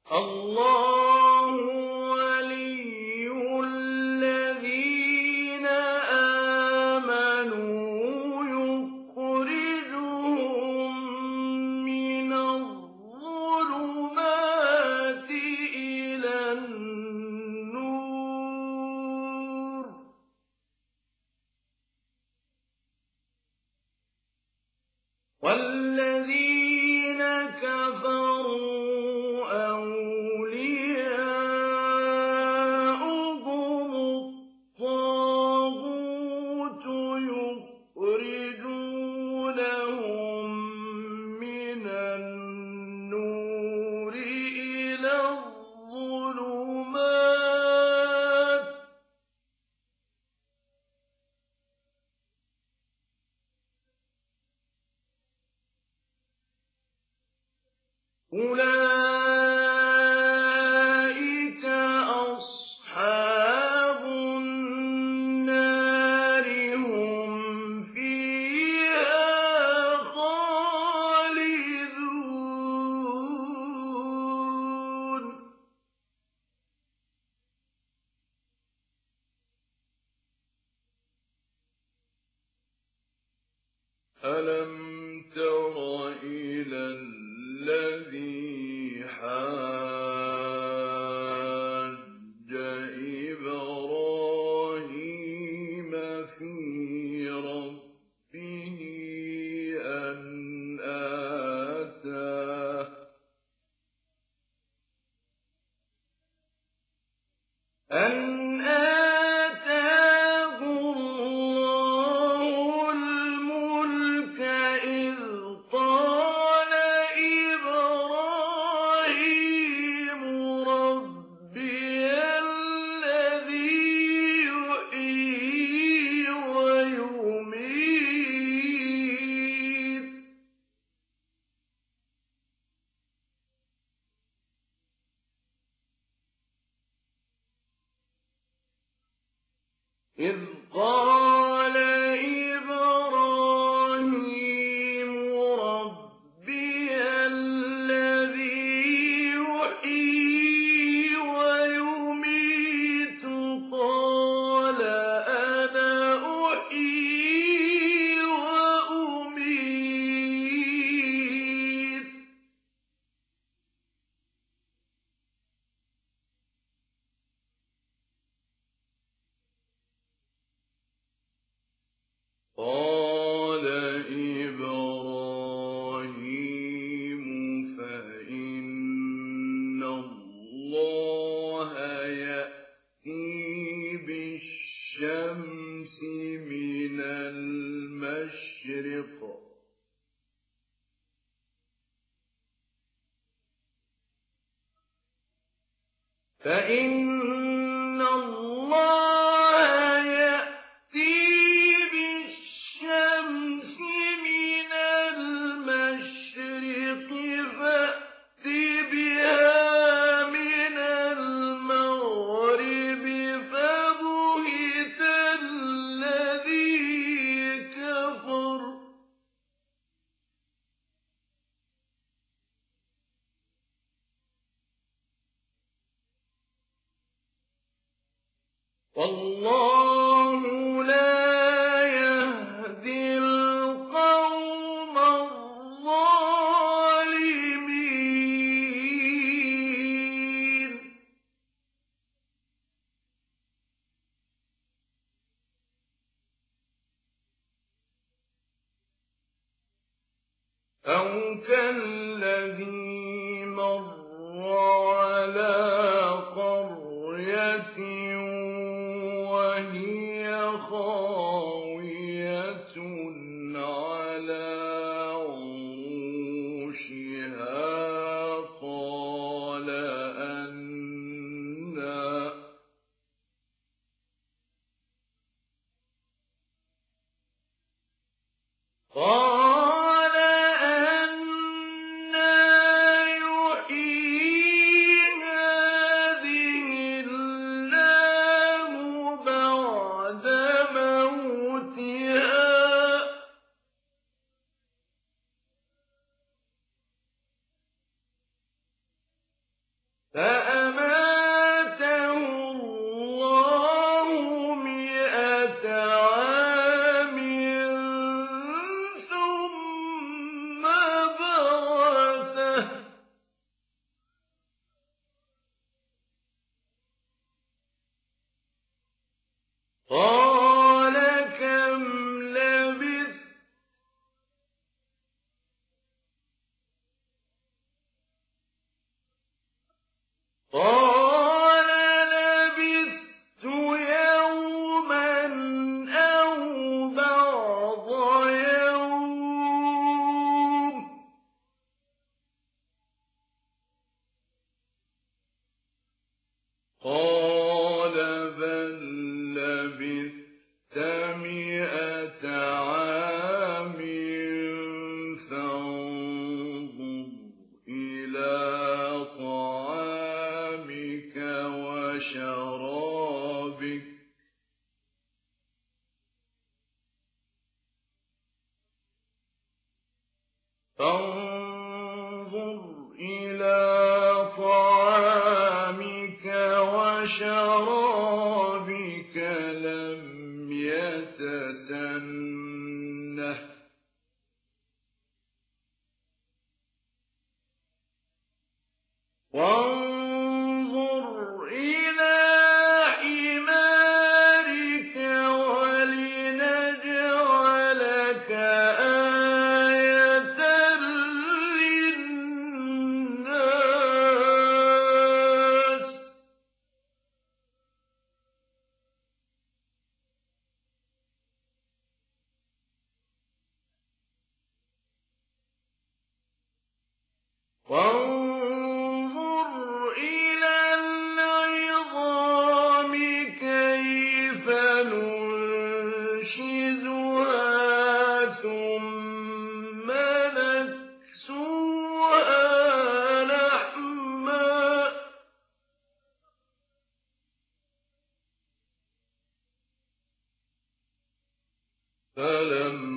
الله ولي الذين آمنوا يخرجهم من الظلمات إلى النور والذين كفروا أولياؤهم الطاغوت يخرجونهم من النور إلى الظلمات أولئك أصحاب النار هم فيها خالدون ألم تر إلى الذي حاج إبراهيم في ربه أن آتاه الله الملك إذ قال إبراهيم ربي الذي يحيي ويميت إذ قال إبراهيم ربي الذي يحيي ويميت قال أنا أحيي وأميت قال إبراهيم فإن الله يأتي بالشمس من المشرق فإن الله يأتي بالشمس من المشرق فأت بها من المغرب فبهت الذي كفر والله لا يهدي القوم الظالمين أو كالذي مر على قرية وهي خاوية على عروشها قال أنى فأماته الله 100 عام ثم بعثه قال كم لبثت قال لبثت يوما أو بعض يوم قال بل لبثت 100 عام فانظر إلى طعامك وشرابك فانظر إلى طعامك وشرابك لم يتسنه وانظر إلى حمارك ولنجعلك آية للناس وانظر إلى العظام كيف ننشزها ثم نكسوها لحما فلما